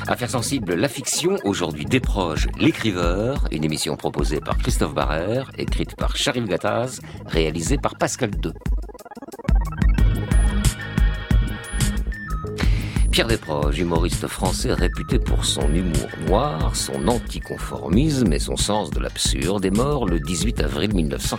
Affaires sensibles, la fiction, aujourd'hui Desproges, l'écriveur, une émission proposée par Christophe Barrère, écrite par Sharif Gattaz, réalisée par Pascal II. Pierre Desproges, humoriste français réputé pour son humour noir, son anticonformisme et son sens de l'absurde, est mort le 18 avril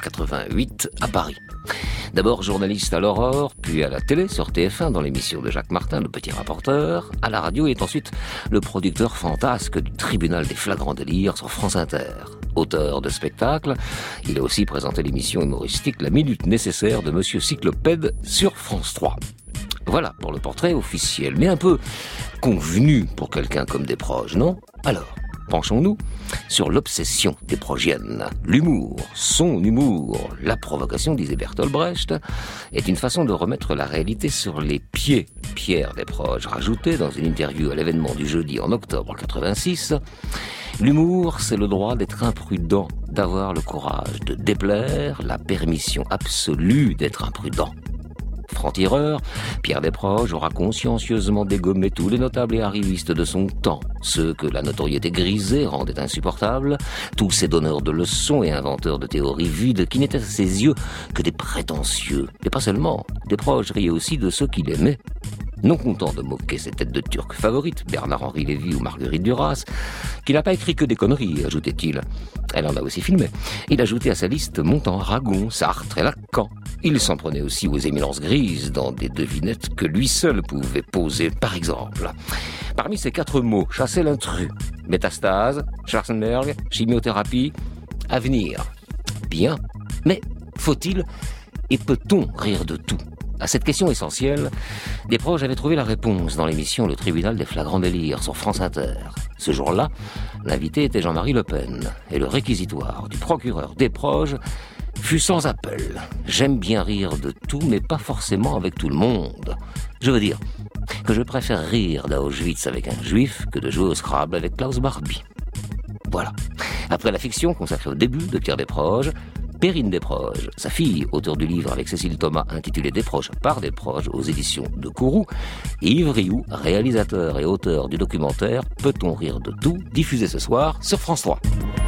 1988 à Paris. D'abord journaliste à l'Aurore, puis à la télé sur TF1 dans l'émission de Jacques Martin, le petit rapporteur. À la radio, il est ensuite le producteur fantasque du Tribunal des flagrants délires sur France Inter. Auteur de spectacles, il a aussi présenté l'émission humoristique La Minute Nécessaire de Monsieur Cyclopède sur France 3. Voilà pour le portrait officiel, mais un peu convenu pour quelqu'un comme Desproges, non ? Alors, penchons-nous sur l'obsession desprogienne. L'humour, son humour, la provocation, disait Bertolt Brecht, est une façon de remettre la réalité sur les pieds. Pierre Desproges rajoutait dans une interview à l'événement du jeudi en octobre 86, l'humour, c'est le droit d'être imprudent, d'avoir le courage de déplaire, la permission absolue d'être imprudent. Franc-tireur, Pierre Desproges aura consciencieusement dégommé tous les notables et arrivistes de son temps, ceux que la notoriété grisée rendait insupportables, tous ces donneurs de leçons et inventeurs de théories vides qui n'étaient à ses yeux que des prétentieux. Et pas seulement, Desproges riait aussi de ceux qu'il aimait. Non content de moquer ses têtes de Turcs favorites, Bernard-Henri Lévy ou Marguerite Duras, qu'il n'a pas écrit que des conneries, ajoutait-il. Elle en a aussi filmé. Il ajoutait à sa liste Montand, Ragon, Sartre et Lacan. Il s'en prenait aussi aux éminences grises dans des devinettes que lui seul pouvait poser, par exemple. Parmi ces 4 mots, chasser l'intrus, métastase, Schwarzenberg, chimiothérapie, avenir. Bien, mais faut-il et peut-on rire de tout ? À cette question essentielle, Desproges avait trouvé la réponse dans l'émission Le Tribunal des flagrants délires sur France Inter. Ce jour-là, l'invité était Jean-Marie Le Pen, et le réquisitoire du procureur Desproges fut sans appel. J'aime bien rire de tout, mais pas forcément avec tout le monde. Je veux dire que je préfère rire d'Auschwitz avec un juif que de jouer au Scrabble avec Klaus Barbie. Voilà. Après la fiction consacrée au début de Pierre Desproges, Perrine Desproges, sa fille, auteure du livre avec Cécile Thomas intitulé Desproges par Desproges aux éditions de Kourou, et Yves Rioux, réalisateur et auteur du documentaire Peut-on rire de tout, diffusé ce soir sur France 3.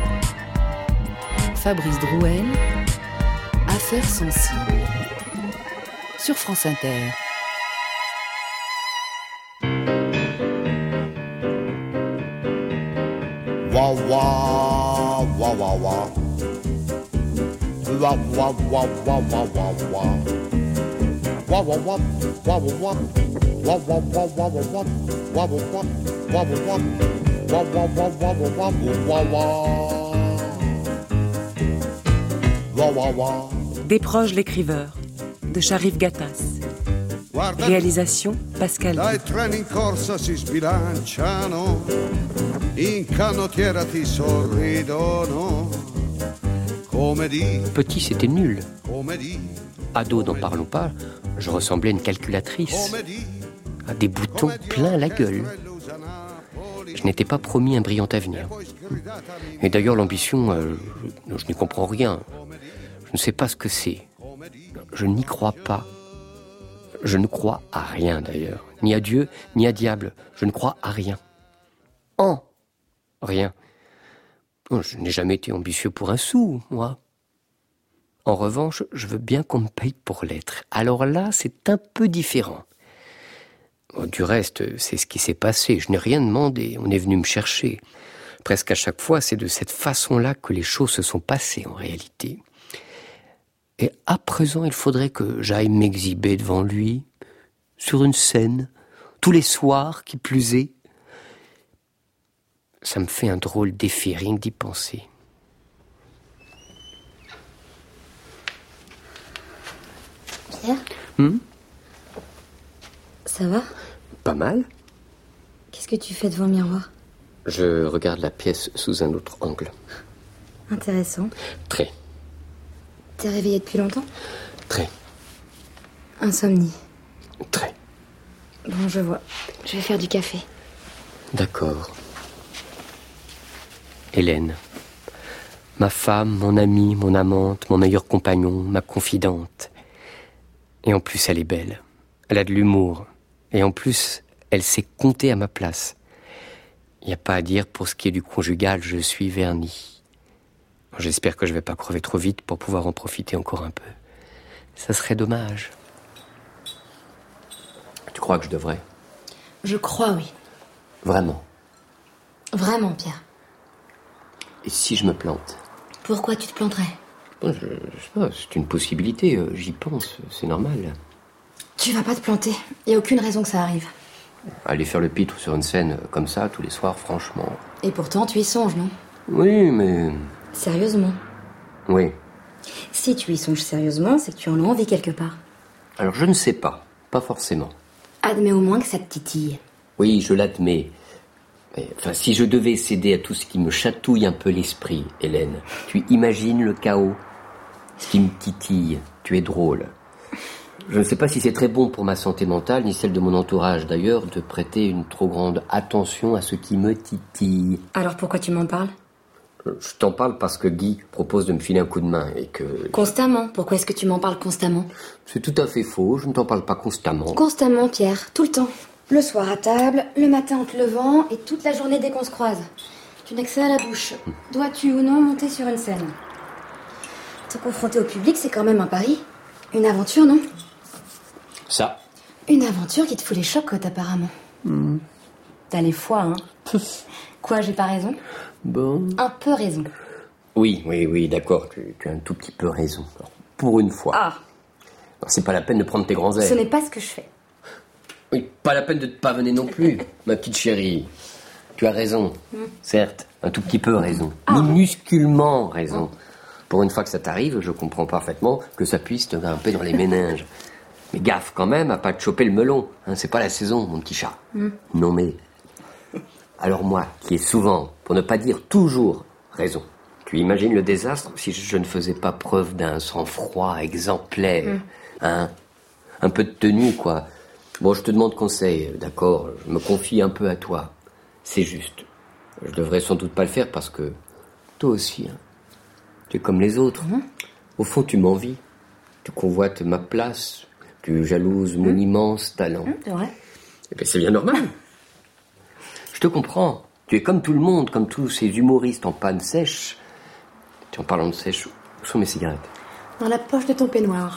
Fabrice Drouel, Affaires sensibles, sur France Inter. Wa wa wa wa wa. Wa wa wa wa wa wa wa. Wa wa wa wa wa wa. Wa wa wa wa wa wa. Wa wa wa wa wa wa. Wa wa wa wa wa wa. Wa wa wa. Desproges l'écriveur de Sharif Gattaz. Réalisation Pascal. Dai treni in corsa si sbilanciano, in canottiera ti sorridono. Petit, c'était nul. Ado, n'en parlons pas, je ressemblais à une calculatrice, à des boutons plein la gueule. Je n'étais pas promis un brillant avenir. Et d'ailleurs, l'ambition, je n'y comprends rien. Je ne sais pas ce que c'est. Je n'y crois pas. Je ne crois à rien, d'ailleurs. Ni à Dieu, ni à diable. Je ne crois à rien. En rien. Je n'ai jamais été ambitieux pour un sou, moi. En revanche, je veux bien qu'on me paye pour l'être. Alors là, c'est un peu différent. Du reste, c'est ce qui s'est passé. Je n'ai rien demandé. On est venu me chercher. Presque à chaque fois, c'est de cette façon-là que les choses se sont passées, en réalité. Et à présent, il faudrait que j'aille m'exhiber devant lui, sur une scène, tous les soirs, qui plus est. Ça me fait un drôle d'effet, rien que d'y penser. Pierre ? Ça va ? Pas mal. Qu'est-ce que tu fais devant le miroir ? Je regarde la pièce sous un autre angle. Intéressant. Très. T'es réveillé depuis longtemps ? Très. Insomnie. Très. Bon, je vois. Je vais faire du café. D'accord. Hélène. Ma femme, mon amie, mon amante, mon meilleur compagnon, ma confidente. Et en plus, elle est belle. Elle a de l'humour. Et en plus, elle sait compter à ma place. Il n'y a pas à dire, pour ce qui est du conjugal, je suis verni. J'espère que je vais pas crever trop vite pour pouvoir en profiter encore un peu. Ça serait dommage. Tu crois que je devrais? Je crois, oui. Vraiment? Vraiment, Pierre. Et si je me plante? Pourquoi tu te planterais? Je sais pas, c'est une possibilité, j'y pense, c'est normal. Tu vas pas te planter. Y a aucune raison que ça arrive. Aller faire le pitre sur une scène comme ça, tous les soirs, franchement... Et pourtant, tu y songes, non? Oui, mais... Sérieusement? Oui. Si tu y songes sérieusement, c'est que tu en as envie quelque part. Alors je ne sais pas, pas forcément. Admets au moins que ça te titille. Oui, je l'admets. Mais, enfin, si je devais céder à tout ce qui me chatouille un peu l'esprit, Hélène, tu imagines le chaos? Ce qui me titille, tu es drôle. Je ne sais pas si c'est très bon pour ma santé mentale, ni celle de mon entourage d'ailleurs, de prêter une trop grande attention à ce qui me titille. Alors pourquoi tu m'en parles? Je t'en parle parce que Guy propose de me filer un coup de main et que... Constamment? Pourquoi est-ce que tu m'en parles constamment? C'est tout à fait faux, je ne t'en parle pas constamment. Constamment, Pierre, tout le temps. Le soir à table, le matin en te levant et toute la journée dès qu'on se croise. Tu n'as que ça à la bouche. Dois-tu ou non monter sur une scène? Te confronter au public, c'est quand même un pari. Une aventure, non? Ça. Une aventure qui te fout les chocottes, apparemment. T'as les foies, hein? Quoi, j'ai pas raison? Bon... Un peu raison. Oui, d'accord, tu as un tout petit peu raison. Alors, pour une fois. Ah! Alors, c'est pas la peine de prendre tes grands airs. Ce n'est pas ce que je fais. Oui, pas la peine de te pavaner non plus, ma petite chérie. Tu as raison, certes, un tout petit peu raison. Minusculement raison. Pour une fois que ça t'arrive, je comprends parfaitement que ça puisse te grimper dans les méninges. Mais gaffe quand même à pas te choper le melon. Hein, c'est pas la saison, mon petit chat. Non mais... Alors moi, qui ai souvent, pour ne pas dire toujours, raison, tu imagines le désastre si je ne faisais pas preuve d'un sang-froid exemplaire. Hein? Un peu de tenue, quoi. Bon, je te demande conseil, d'accord, je me confie un peu à toi. C'est juste. Je devrais sans doute pas le faire parce que toi aussi, hein, tu es comme les autres. Au fond, tu m'envies. Tu convoites ma place. Tu jalouses mon immense talent. C'est vrai. Eh bien, c'est bien normal. Je te comprends. Tu es comme tout le monde, comme tous ces humoristes en panne sèche. Tu en parlant de sèche, où sont mes cigarettes? Dans la poche de ton peignoir.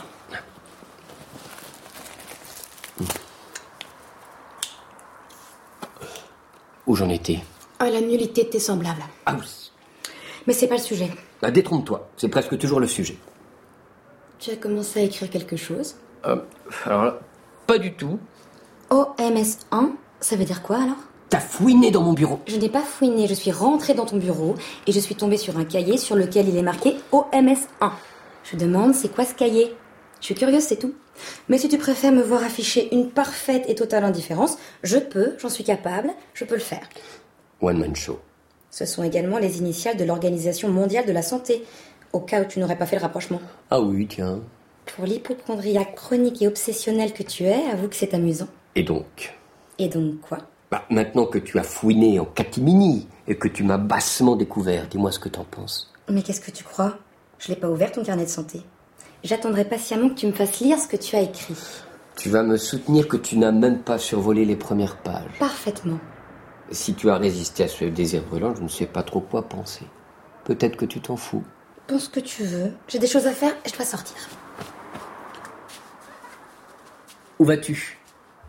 Où j'en étais? Ah, la nullité de tes semblables. Ah oui. Mais c'est pas le sujet. Ah, détrompe-toi, c'est presque toujours le sujet. Tu as commencé à écrire quelque chose? Alors là, pas du tout. OMS1, ça veut dire quoi alors? T'as fouiné dans mon bureau. Je n'ai pas fouiné, je suis rentrée dans ton bureau et je suis tombée sur un cahier sur lequel il est marqué OMS1. Je demande, c'est quoi ce cahier? Je suis curieuse, c'est tout. Mais si tu préfères me voir afficher une parfaite et totale indifférence, je peux, j'en suis capable, je peux le faire. One man show. Ce sont également les initiales de l'Organisation mondiale de la santé, au cas où tu n'aurais pas fait le rapprochement. Ah oui, tiens. Pour l'hypochondriaque chronique et obsessionnel que tu es, avoue que c'est amusant. Et donc? Et donc quoi? Maintenant que tu as fouiné en catimini et que tu m'as bassement découvert, dis-moi ce que t'en penses. Mais qu'est-ce que tu crois? Je l'ai pas ouvert ton carnet de santé. J'attendrai patiemment que tu me fasses lire ce que tu as écrit. Tu vas me soutenir que tu n'as même pas survolé les premières pages. Parfaitement. Si tu as résisté à ce désir brûlant, je ne sais pas trop quoi penser. Peut-être que tu t'en fous. Pense ce que tu veux. J'ai des choses à faire et je dois sortir. Où vas-tu?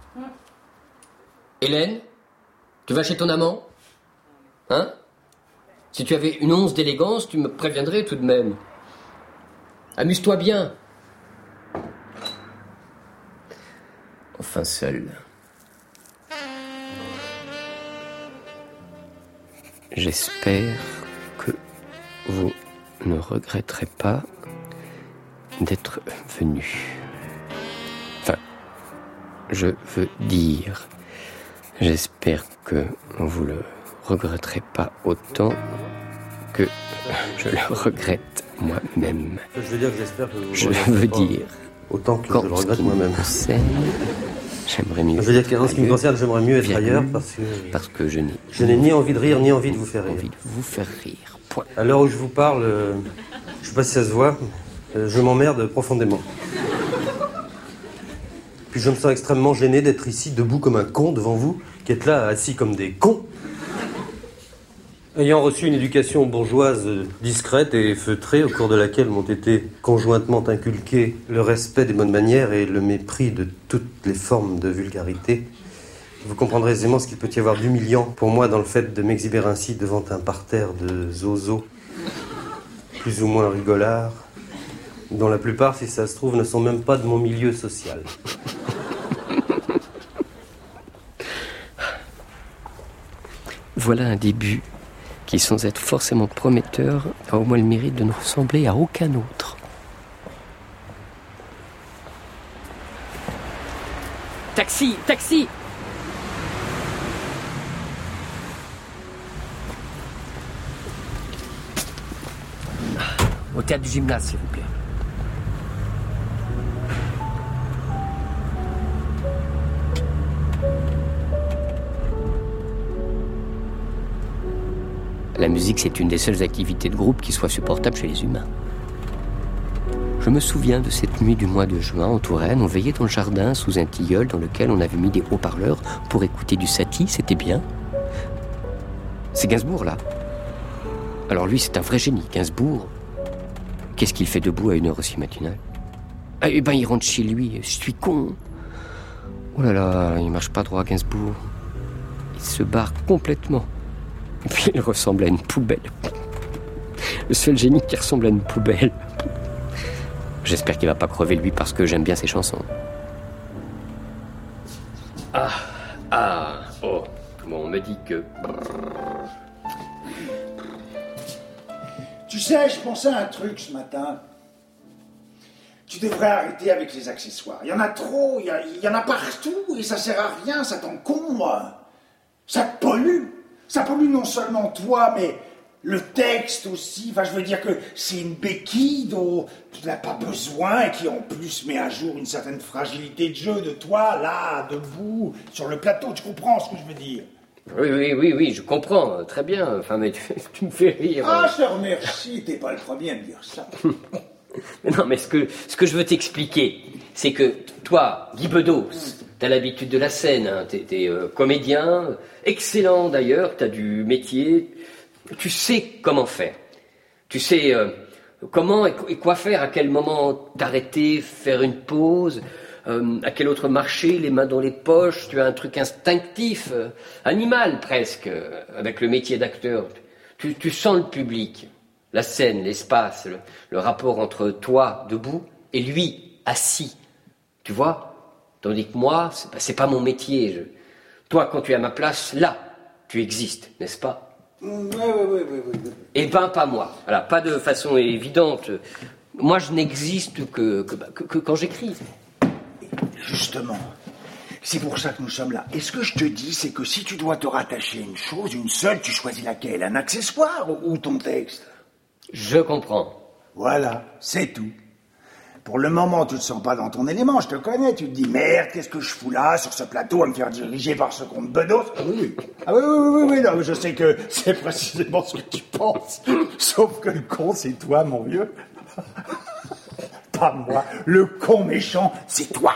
Hélène? Tu vas chez ton amant? Hein? Si tu avais une once d'élégance, tu me préviendrais tout de même. Amuse-toi bien. Enfin seul. J'espère que vous ne regretterez pas d'être venu. Enfin, je veux dire, j'espère que vous le regretterez pas autant que je le regrette moi-même. Je veux dire que j'espère que vous Je veux dire, autant que je le regrette moi-même. J'aimerais mieux. Je veux dire qu'en ce qui me concerne, j'aimerais mieux être ailleurs parce que je n'ai ni envie de rire ni envie de vous faire rire. Envie de vous faire rire. Point. À l'heure où je vous parle, je sais pas si ça se voit, je m'emmerde profondément. Puis je me sens extrêmement gêné d'être ici, debout comme un con devant vous, qui êtes là assis comme des cons. Ayant reçu une éducation bourgeoise discrète et feutrée, au cours de laquelle m'ont été conjointement inculqués le respect des bonnes manières et le mépris de toutes les formes de vulgarité, vous comprendrez aisément ce qu'il peut y avoir d'humiliant pour moi dans le fait de m'exhiber ainsi devant un parterre de zozos, plus ou moins rigolards, dont la plupart, si ça se trouve, ne sont même pas de mon milieu social. Voilà un début qui, sans être forcément prometteur, a au moins le mérite de ne ressembler à aucun autre. Taxi, taxi! Au théâtre du gymnase, s'il vous plaît. La musique, c'est une des seules activités de groupe qui soit supportable chez les humains. Je me souviens de cette nuit du mois de juin en Touraine. On veillait dans le jardin sous un tilleul dans lequel on avait mis des haut-parleurs pour écouter du Satie, c'était bien. C'est Gainsbourg, là. Alors lui, c'est un vrai génie, Gainsbourg. Qu'est-ce qu'il fait debout à une heure aussi matinale? Eh ben, il rentre chez lui. Je suis con. Oh là là, il marche pas droit, Gainsbourg. Il se barre complètement. Et puis il ressemble à une poubelle. Le seul génie qui ressemble à une poubelle. J'espère qu'il va pas crever, lui, parce que j'aime bien ses chansons. Oh. Bon, on me dit que... Tu sais, je pensais à un truc ce matin. Tu devrais arrêter avec les accessoires. Il y en a trop, il y en a partout, et ça sert à rien, ça t'encombre. Ça te pollue. Ça pollue non seulement toi, mais le texte aussi. Enfin, je veux dire que c'est une béquille dont tu n'as pas besoin et qui en plus met à jour une certaine fragilité de jeu de toi, là, debout, sur le plateau. Tu comprends ce que je veux dire? Oui, je comprends, très bien. Enfin, mais tu me fais rire. Ah, je te remercie, t'es pas le premier à me dire ça. Non, mais ce que je veux t'expliquer, c'est que toi, Guy Bedos, t'as l'habitude de la scène, hein, t'es comédien, excellent d'ailleurs, t'as du métier, tu sais comment faire. Tu sais comment et quoi faire, à quel moment t'arrêter, faire une pause, à quel autre marcher, les mains dans les poches, tu as un truc instinctif, animal presque, avec le métier d'acteur. Tu sens le public, la scène, l'espace, le rapport entre toi, debout, et lui, assis. Tu vois? Tandis que moi, c'est pas mon métier. Toi, quand tu es à ma place, là, tu existes, n'est-ce pas? Oui. Eh ben, pas moi. Voilà, pas de façon évidente. Moi, je n'existe que quand j'écris. Justement, c'est pour ça que nous sommes là. Et ce que je te dis, c'est que si tu dois te rattacher à une chose, une seule, tu choisis laquelle? Un accessoire ou ton texte? Je comprends. Voilà, c'est tout. Pour le moment, tu te sens pas dans ton élément, je te connais. Tu te dis, merde, qu'est-ce que je fous là, sur ce plateau, à me faire diriger par ce comte Bedos? Oui, non, mais je sais que c'est précisément ce que tu penses. Sauf que le con, c'est toi, mon vieux. Pas moi. Le con méchant, c'est toi.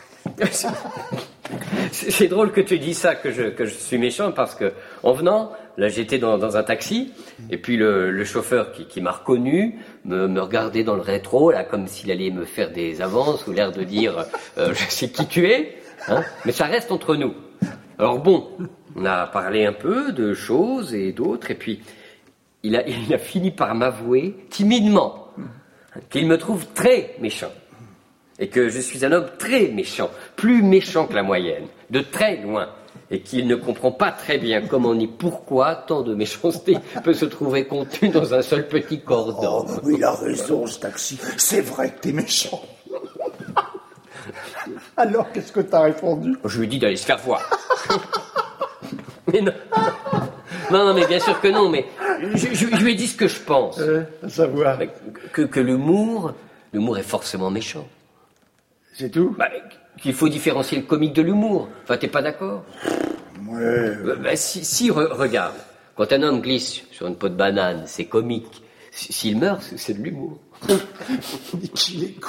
C'est drôle que tu dis ça, que je suis méchant, parce que en venant, là j'étais dans un taxi, et puis le chauffeur qui m'a reconnu me regardait dans le rétro, là, comme s'il allait me faire des avances, ou l'air de dire je sais qui tu es, hein, mais ça reste entre nous. Alors bon, on a parlé un peu de choses et d'autres, et puis il a fini par m'avouer timidement qu'il me trouve très méchant. Et que je suis un homme très méchant, plus méchant que la moyenne, de très loin, et qu'il ne comprend pas très bien comment ni pourquoi tant de méchanceté peut se trouver contenue dans un seul petit corps d'homme. Oh, il a raison, ce taxi. C'est vrai que t'es méchant. Alors, qu'est-ce que t'as répondu? Je lui ai dit d'aller se faire voir. Mais non. Non, mais bien sûr que non, mais je lui ai dit ce que je pense. À savoir que l'humour est forcément méchant. C'est tout? Qu'il faut différencier le comique de l'humour. Enfin, t'es pas d'accord? Ouais. Si, regarde. Quand un homme glisse sur une peau de banane, c'est comique. S'il meurt, c'est de l'humour. Mais qu'il est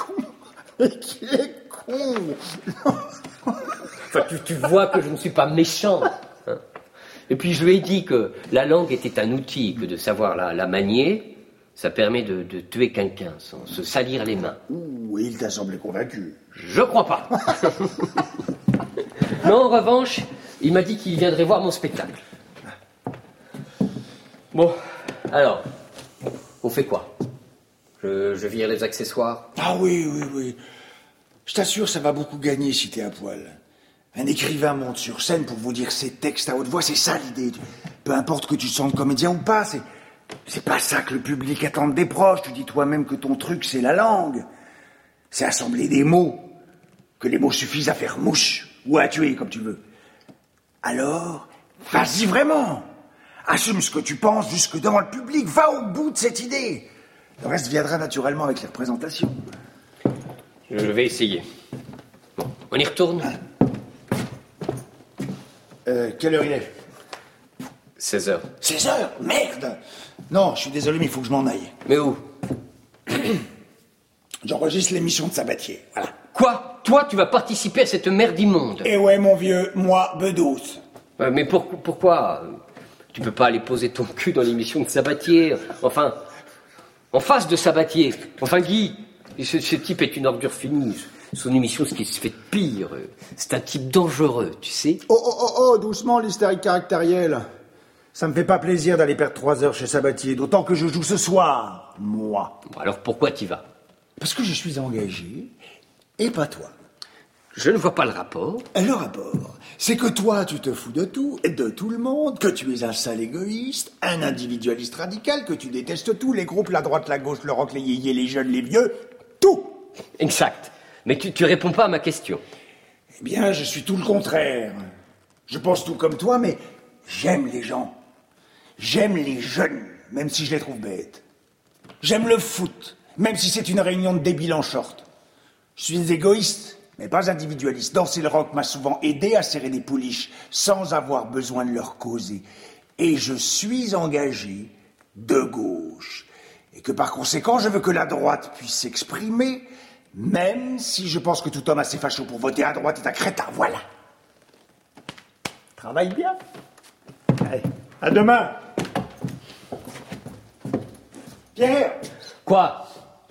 con. Enfin, tu vois que je ne suis pas méchant. Hein. Et puis je lui ai dit que la langue était un outil, que de savoir la manier, ça permet de tuer quelqu'un sans se salir les mains. Ouh, il t'a semblé convaincu. Je crois pas. Non, en revanche, il m'a dit qu'il viendrait voir mon spectacle. Bon, alors, on fait quoi ? Je vire les accessoires ? Ah oui. Je t'assure, ça va beaucoup gagner si t'es à poil. Un écrivain monte sur scène pour vous dire ses textes à haute voix, c'est ça l'idée. Peu importe que tu te sentes comédien ou pas, c'est pas ça que le public attend des proches. Tu dis toi-même que ton truc, c'est la langue. C'est assembler des mots. Que les mots suffisent à faire mouche ou à tuer, comme tu veux. Alors, vas-y vraiment. Assume ce que tu penses jusque devant le public. Va au bout de cette idée. Le reste viendra naturellement avec les représentations. Je vais essayer. Bon, on y retourne ? Quelle heure il est ? 16h. 16h ? Merde ! Non, je suis désolé, mais il faut que je m'en aille. Mais où ? J'enregistre l'émission de Sabatier, voilà. Quoi ? Toi, tu vas participer à cette merde immonde ? Eh ouais, mon vieux, moi, Bedos. Mais pourquoi ? Tu peux pas aller poser ton cul dans l'émission de Sabatier. Enfin, en face de Sabatier. Enfin, Guy, ce type est une ordure finie. Son émission, ce qui se fait de pire, c'est un type dangereux, tu sais. Oh, doucement, l'hystérique caractériel. Ça me fait pas plaisir d'aller perdre 3 heures chez Sabatier, d'autant que je joue ce soir, moi. Bon, alors pourquoi t'y vas ? Parce que je suis engagé, et pas toi. Je ne vois pas le rapport. Le rapport, c'est que toi, tu te fous de tout, et de tout le monde, que tu es un sale égoïste, un individualiste radical, que tu détestes tout, les groupes, la droite, la gauche, le rock, les yéyés, les jeunes, les vieux, tout. Exact. Mais tu réponds pas à ma question. Eh bien, je suis tout le contraire. Je pense tout comme toi, mais j'aime les gens. J'aime les jeunes, même si je les trouve bêtes. J'aime le foot, même si c'est une réunion de débiles en short. Je suis égoïste, mais pas individualiste. Danser le rock m'a souvent aidé à serrer des pouliches sans avoir besoin de leur causer. Et je suis engagé de gauche. Et que par conséquent, je veux que la droite puisse s'exprimer, même si je pense que tout homme assez facho pour voter à droite est un crétin. Voilà. Travaille bien. Allez, à demain. Pierre. Quoi ?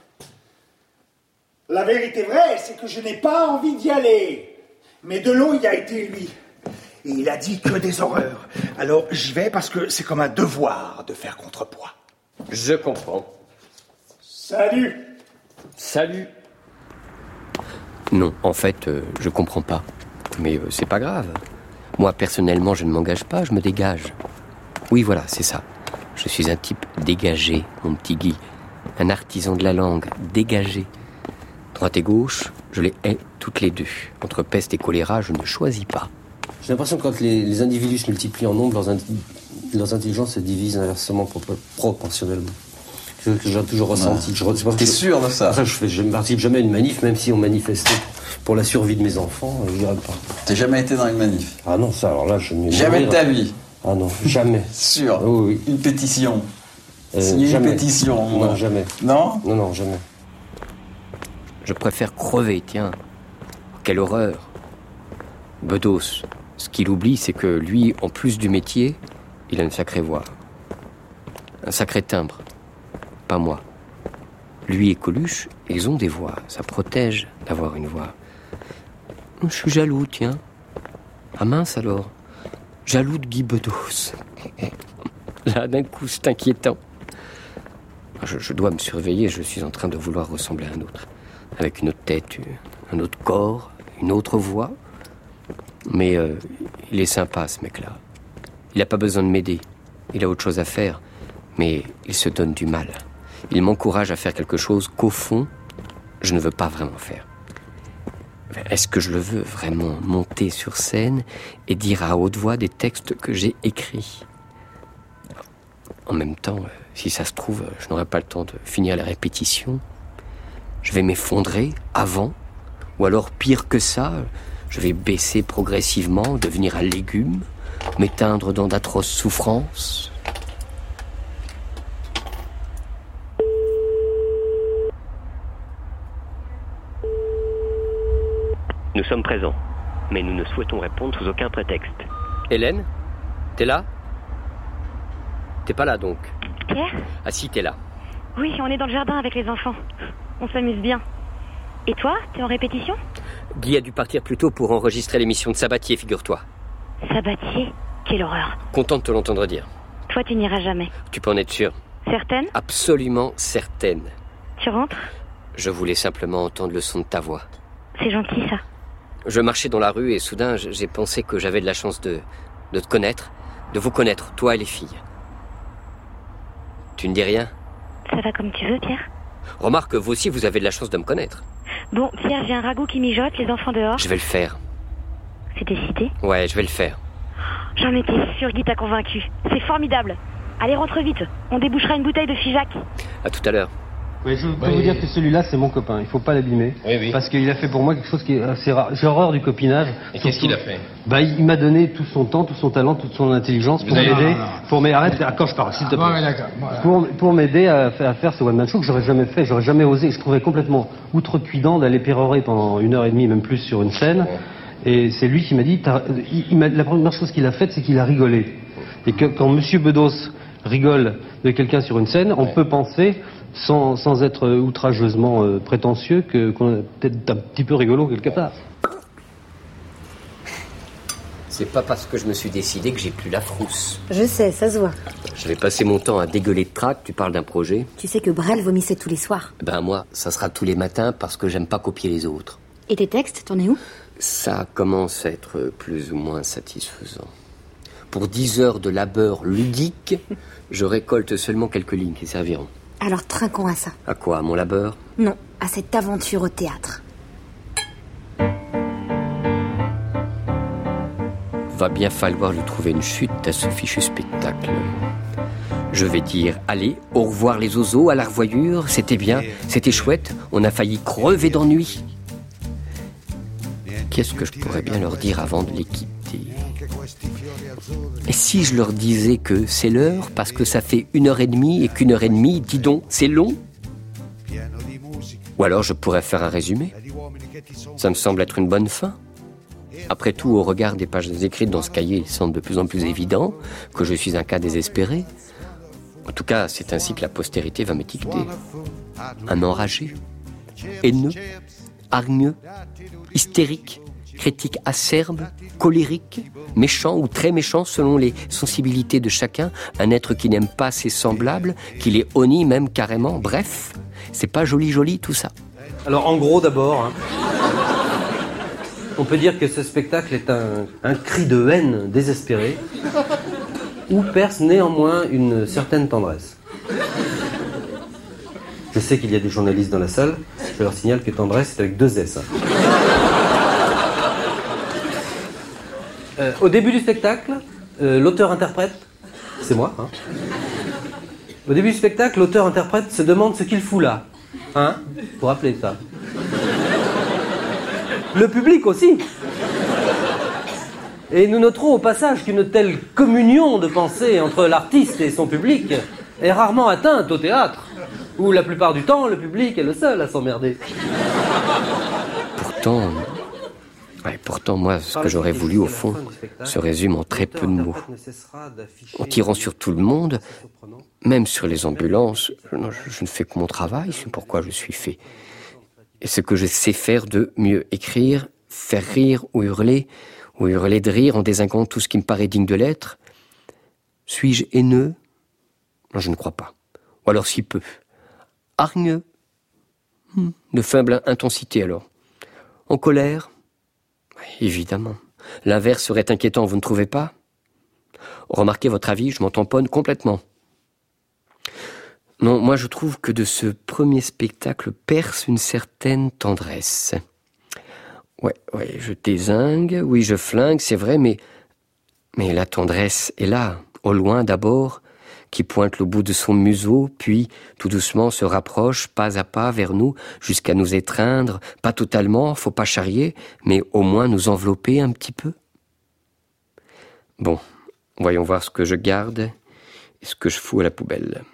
La vérité vraie, c'est que je n'ai pas envie d'y aller. Mais Delon y a été, lui. Et il a dit que des horreurs. Alors j'y vais parce que c'est comme un devoir de faire contrepoids. Je comprends. Salut. Salut. Non, en fait, je comprends pas. Mais c'est pas grave. Moi, personnellement, je ne m'engage pas, je me dégage. Oui, voilà, c'est ça. Je suis un type dégagé, mon petit Guy. Un artisan de la langue, dégagé. Droite et gauche, je les hais toutes les deux. Entre peste et choléra, je ne choisis pas. J'ai l'impression que quand les individus se multiplient en nombre, leurs intelligences se divisent inversement proportionnellement. Que j'ai toujours ressenti. Ouais. T'es sûr de ça ? Je ne participe jamais à une manif, même si on manifestait pour la survie de mes enfants, je dirais pas. T'as jamais été dans une manif ? Ah non, ça, alors là, je ne... Jamais de ta vie ? Ah non, jamais. Sûr ? Oui. Une pétition ? Signer une pétition ? Non, jamais. Non ? Non, jamais. Je préfère crever, tiens. Quelle horreur. Bedos, ce qu'il oublie, c'est que lui, en plus du métier, il a une sacrée voix. Un sacré timbre. Pas moi. Lui et Coluche, ils ont des voix. Ça protège d'avoir une voix. Je suis jaloux, tiens. Ah mince alors. Jaloux de Guy Bedos. Là, d'un coup, c'est inquiétant. Je dois me surveiller, je suis en train de vouloir ressembler à un autre. Avec une autre tête, un autre corps, une autre voix. Mais il est sympa, ce mec-là. Il n'a pas besoin de m'aider. Il a autre chose à faire. Mais il se donne du mal. Il m'encourage à faire quelque chose qu'au fond, je ne veux pas vraiment faire. Est-ce que je le veux vraiment, monter sur scène et dire à haute voix des textes que j'ai écrits ? En même temps, si ça se trouve, je n'aurai pas le temps de finir la répétition. Je vais m'effondrer avant, ou alors pire que ça, je vais baisser progressivement, devenir un légume, m'éteindre dans d'atroces souffrances. Nous sommes présents, mais nous ne souhaitons répondre sous aucun prétexte. Hélène ? T'es là? T'es pas là donc? Pierre? Ah si, t'es là. Oui, on est dans le jardin avec les enfants. On s'amuse bien. Et toi, t'es en répétition? Guy a dû partir plus tôt pour enregistrer l'émission de Sabatier, figure-toi. Sabatier? Quelle horreur. Content de te l'entendre dire. Toi, tu n'iras jamais. Tu peux en être sûre. Certaine? Absolument certaine. Tu rentres? Je voulais simplement entendre le son de ta voix. C'est gentil, ça. Je marchais dans la rue et soudain, j'ai pensé que j'avais de la chance de te connaître, de vous connaître, toi et les filles. Tu ne dis rien? Ça va comme tu veux, Pierre. Remarque, vous aussi, vous avez de la chance de me connaître. Bon, Pierre, j'ai un ragoût qui mijote, les enfants dehors. Je vais le faire. C'est décidé? Ouais, je vais le faire. J'en étais sûre, Guy t'a convaincu. C'est formidable. Allez, rentre vite. On débouchera une bouteille de Figeac. À tout à l'heure. Oui, je peux vous dire que celui-là, c'est mon copain. Il faut pas l'abîmer. Oui. Parce qu'il a fait pour moi quelque chose qui est assez rare. J'ai horreur du copinage. Et qu'est-ce qu'il a fait? Il m'a donné tout son temps, tout son talent, toute son intelligence pour m'aider. Arrête, quand je parle, s'il te plaît. Ouais, d'accord. Voilà. Pour m'aider à faire ce one-man show que j'aurais jamais fait, j'aurais jamais osé. Je trouvais complètement outrecuidant d'aller pérorer pendant 1h30, même plus, sur une scène. Ouais. Et c'est lui qui m'a dit, la première chose qu'il a faite, c'est qu'il a rigolé. Et que quand Monsieur Bedos rigole de quelqu'un sur une scène, on peut penser, sans être outrageusement prétentieux, qu'on est peut-être un petit peu rigolo quelque part. C'est pas parce que je me suis décidé que j'ai plus la frousse. Je sais, ça se voit. Je vais passer mon temps à dégueuler de trac, tu parles d'un projet. Tu sais que Brel vomissait tous les soirs. Ben moi, ça sera tous les matins parce que j'aime pas copier les autres. Et tes textes, t'en es où? Ça commence à être plus ou moins satisfaisant. Pour 10 heures de labeur ludique, je récolte seulement quelques lignes qui serviront. Alors trinquons à ça. À quoi? À mon labeur? Non, à cette aventure au théâtre. Va bien falloir lui trouver une chute à ce fichu spectacle. Je vais dire, allez, au revoir les oiseaux, à la revoyure, c'était bien, c'était chouette, on a failli crever d'ennui. Qu'est-ce que je pourrais bien leur dire avant de les quitter? Et si je leur disais que c'est l'heure parce que ça fait 1h30 et qu'1h30, dis donc, c'est long? Ou alors je pourrais faire un résumé. Ça me semble être une bonne fin. Après tout, au regard des pages écrites dans ce cahier, il semble de plus en plus évident que je suis un cas désespéré. En tout cas, c'est ainsi que la postérité va m'étiqueter. Un enragé, haineux, hargneux, hystérique, critique acerbe, colérique, méchant ou très méchant selon les sensibilités de chacun, un être qui n'aime pas ses semblables, qui les honnit même carrément. Bref, c'est pas joli tout ça. Alors en gros d'abord, on peut dire que ce spectacle est un cri de haine désespéré où perce néanmoins une certaine tendresse. Je sais qu'il y a des journalistes dans la salle, je leur signale que tendresse c'est avec 2 S. Au début du spectacle, l'auteur-interprète, c'est moi, Au début du spectacle, l'auteur-interprète se demande ce qu'il fout là. Pour rappeler ça. Le public aussi. Et nous noterons au passage qu'une telle communion de pensée entre l'artiste et son public est rarement atteinte au théâtre, où la plupart du temps, le public est le seul à s'emmerder. Pourtant, moi, ce que j'aurais voulu, au fond, se résume en très peu de mots. En tirant sur tout le monde, même sur les ambulances, je ne fais que mon travail, c'est pourquoi je suis fait. Et ce que je sais faire de mieux écrire, faire rire ou hurler de rire en désinguant tout ce qui me paraît digne de l'être. Suis-je haineux? Non, je ne crois pas. Ou alors si peu. Hargneux? De faible intensité alors. En colère? Évidemment. L'inverse serait inquiétant, vous ne trouvez pas? Remarquez votre avis, je m'en tamponne complètement. Non, moi je trouve que de ce premier spectacle perce une certaine tendresse. Ouais, je dézingue, oui, je flingue, c'est vrai, mais la tendresse est là, au loin d'abord, qui pointe le bout de son museau, puis tout doucement se rapproche pas à pas vers nous, jusqu'à nous étreindre, pas totalement, faut pas charrier, mais au moins nous envelopper un petit peu. Bon, voyons voir ce que je garde et ce que je fous à la poubelle.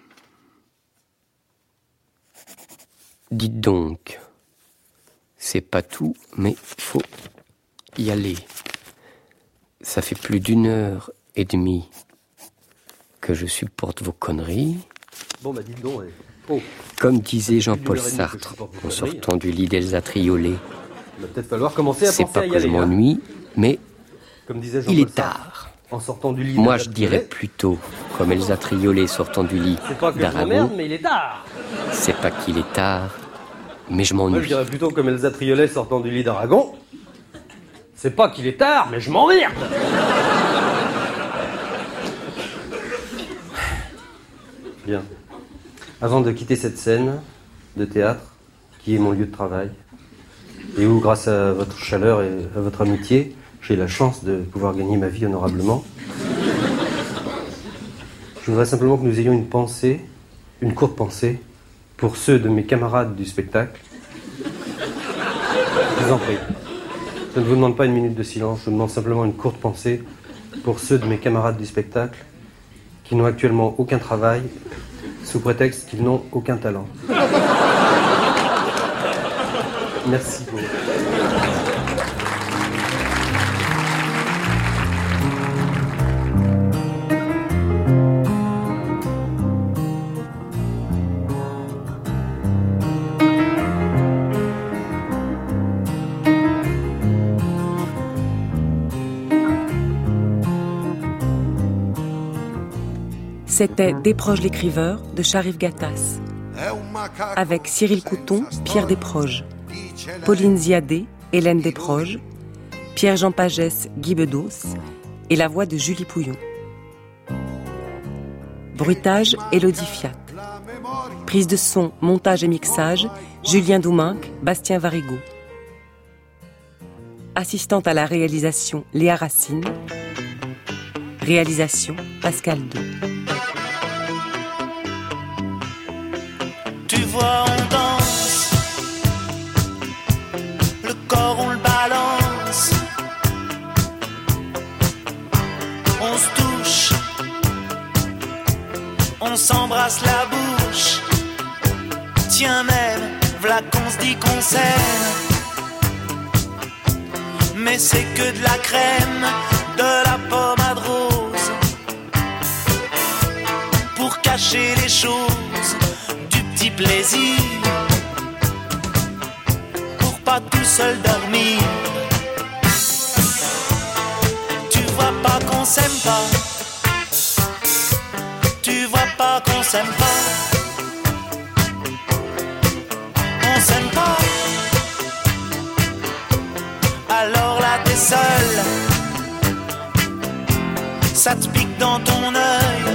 Dites donc, c'est pas tout, mais faut y aller. Ça fait plus d'1 heure et demi que je supporte vos conneries. Bon, bah dites donc. Oh. Comme disait Jean-Paul Sartre en sortant du lit d'Elsa Triolet. Il va peut-être falloir commencer à penser à y aller. C'est pas que je m'ennuie, mais comme disait il est tard. En sortant du lit. Moi, je dirais plutôt, comme Elsa Triolet sortant du lit d'Aragon. Mais il est tard. C'est pas qu'il est tard, mais je m'ennuie. Moi, je dirais plutôt comme Elsa Triolet sortant du lit d'Aragon. C'est pas qu'il est tard, mais je m'emmerde. Bien. Avant de quitter cette scène de théâtre, qui est mon lieu de travail, et où, grâce à votre chaleur et à votre amitié, j'ai la chance de pouvoir gagner ma vie honorablement, je voudrais simplement que nous ayons une courte pensée, pour ceux de mes camarades du spectacle. Je vous en prie. Je ne vous demande pas une minute de silence, je vous demande simplement une courte pensée pour ceux de mes camarades du spectacle qui n'ont actuellement aucun travail, sous prétexte qu'ils n'ont aucun talent. Merci beaucoup. C'était Desproges l'écriveur de Charif Gattas, avec Cyril Couton, Pierre Desproges, Pauline Ziadé, Hélène Desproges, Pierre-Jean Pagès, Guy Bedos et la voix de Julie Pouillon. Bruitage, Élodie Fiat. Prise de son, montage et mixage, Julien Douminc, Bastien Varigo. Assistante à la réalisation, Léa Racine. Réalisation, Pascal II. Tu vois, on danse, le corps on le balance, on se touche, on s'embrasse la bouche, tiens même, v'là qu'on se dit qu'on s'aime, mais c'est que de la crème, de la pommade rose, pour cacher les choses, du petit plaisir, pour pas tout seul dormir. Tu vois pas qu'on s'aime pas, tu vois pas qu'on s'aime pas, on s'aime pas, alors là t'es seul, ça te pique dans ton œil,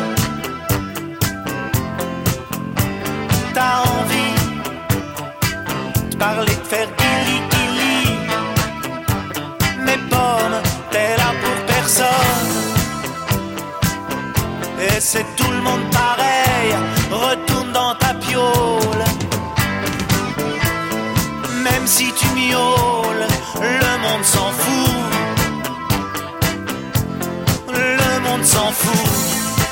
t'as envie de parler, de faire guili-guili, mais pomme, t'es là pour personne, et c'est tout le monde pareil, retourne dans ta piole, même si tu miaules, le monde s'en fout, le monde s'en fout.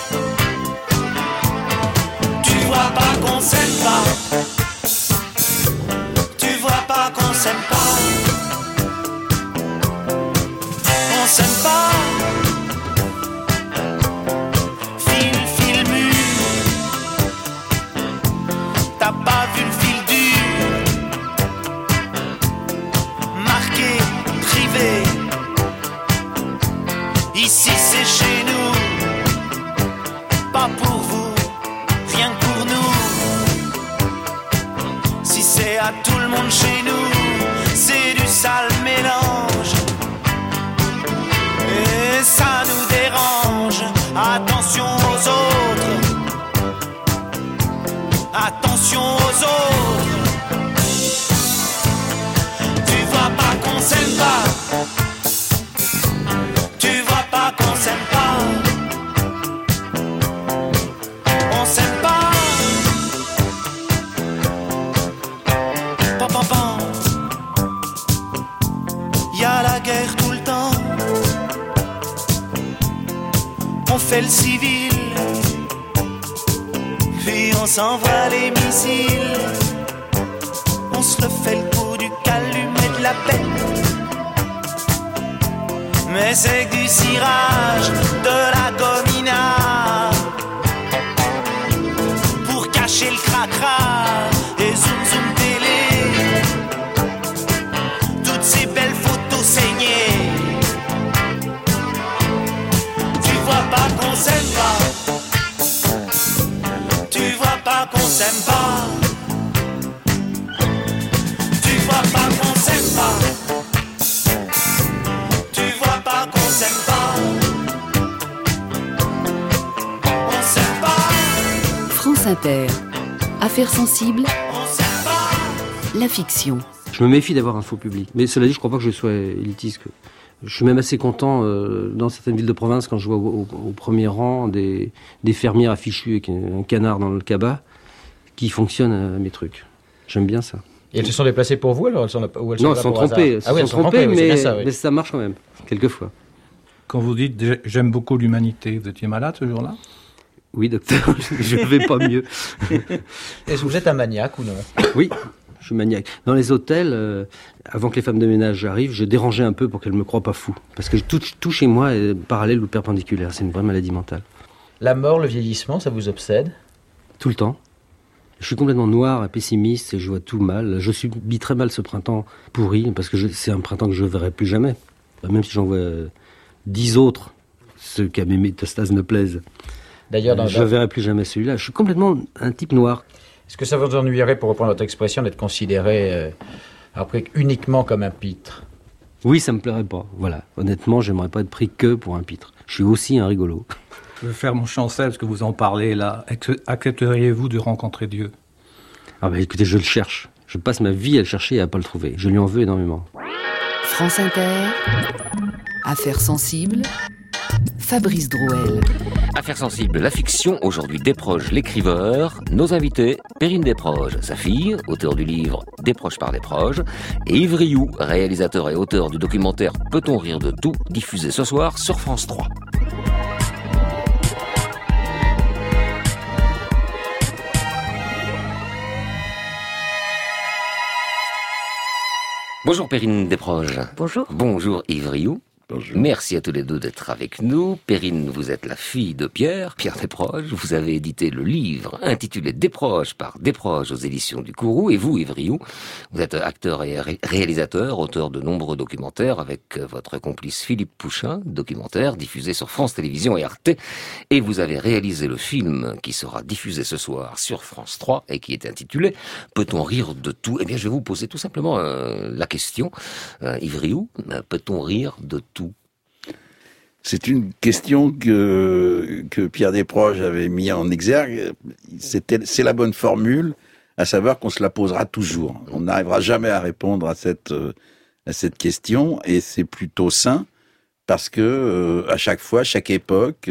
Tu vois pas qu'on s'aime pas, tu vois pas qu'on s'aime pas, on s'aime pas, fil mu, t'as pas vu le fil dur, marqué, privé, ici c'est chez nous, pas pour vous, rien que pour nous. Si c'est à tout le monde chez nous, c'est du sale mélange, et ça nous dérange. Attention aux autres, attention aux autres. Tu vois pas qu'on s'aime pas, tu vois pas qu'on s'aime pas, on s'aime pas. Pam pam pam. Y a la guerre tout le temps, on fait le civil, puis on s'envoie les missiles, on se refait le coup du calumet de la paix. mais c'est que du cirage, de la gomina pour cacher le cracra et zoom zoom télé, toutes ces belles photos saignées. Tu vois pas qu'on s'aime pas, tu vois pas qu'on s'aime pas, tu vois pas qu'on s'aime pas, tu vois pas qu'on s'aime pas, on s'aime pas. France Inter. Affaires sensibles. On s'aime pas. La fiction. Je me méfie d'avoir un faux public. Mais cela dit, je crois pas que je sois élitiste. Je suis même assez content dans certaines villes de province quand je vois au premier rang des fermières affichues avec un canard dans le cabas qui fonctionnent à mes trucs. J'aime bien ça. Et elles se sont déplacées pour vous alors Non, elles sont trompées. Elles sont trompées, oui, mais, ça, oui. Mais ça marche quand même, quelquefois. Quand vous dites « j'aime beaucoup l'humanité », vous étiez malade ce jour-là ? Oui, docteur, je vais pas mieux. Est-ce que vous êtes un maniaque ou non ? Oui, je suis maniaque. Dans les hôtels, avant que les femmes de ménage arrivent, je dérangeais un peu pour qu'elles me croient pas fou. Parce que tout chez moi est parallèle ou perpendiculaire. C'est une vraie maladie mentale. La mort, le vieillissement, ça vous obsède ? Tout le temps. Je suis complètement noir et pessimiste et je vois tout mal. Je subis très mal ce printemps pourri parce que c'est un printemps que je verrai plus jamais. Même si j'en vois 10 autres, ceux qui à mes métastases me plaisent. D'ailleurs, je ne verrai plus jamais celui-là. Je suis complètement un type noir. Est-ce que ça vous ennuierait, pour reprendre votre expression, d'être considéré après uniquement comme un pitre ? Oui, ça me plairait pas. Voilà. Honnêtement, j'aimerais pas être pris que pour un pitre. Je suis aussi un rigolo. Je vais faire mon chancel, parce que vous en parlez là. Accepteriez-vous de rencontrer Dieu ? Ah bah écoutez, je le cherche. Je passe ma vie à le chercher et à pas le trouver. Je lui en veux énormément. France Inter. Affaires sensibles. Fabrice Drouel. Affaires sensibles, la fiction, aujourd'hui Desproges, l'écriveur. Nos invités, Perrine Desproges, sa fille, auteur du livre Desproges par Desproges, et Yves Rioux, réalisateur et auteur du documentaire Peut-on rire de tout, diffusé ce soir sur France 3. Bonjour Perrine Desproges. Bonjour. Bonjour Yves Rioux. Bonjour. Merci à tous les deux d'être avec nous. Perrine, vous êtes la fille de Pierre Desproges. Vous avez édité le livre intitulé Desproges par Desproges aux éditions du Kourou. Et vous, Yves Rioux, vous êtes acteur et réalisateur, auteur de nombreux documentaires avec votre complice Philippe Pouchin, documentaire diffusé sur France Télévisions et Arte. Et vous avez réalisé le film qui sera diffusé ce soir sur France 3 et qui est intitulé Peut-on rire de tout ? Eh bien, je vais vous poser tout simplement la question, Yves Rioux, peut-on rire de tout ? C'est une question que Pierre Desproges avait mis en exergue. C'est la bonne formule, à savoir qu'on se la posera toujours. On n'arrivera jamais à répondre à cette question, et c'est plutôt sain, parce que à chaque fois, chaque époque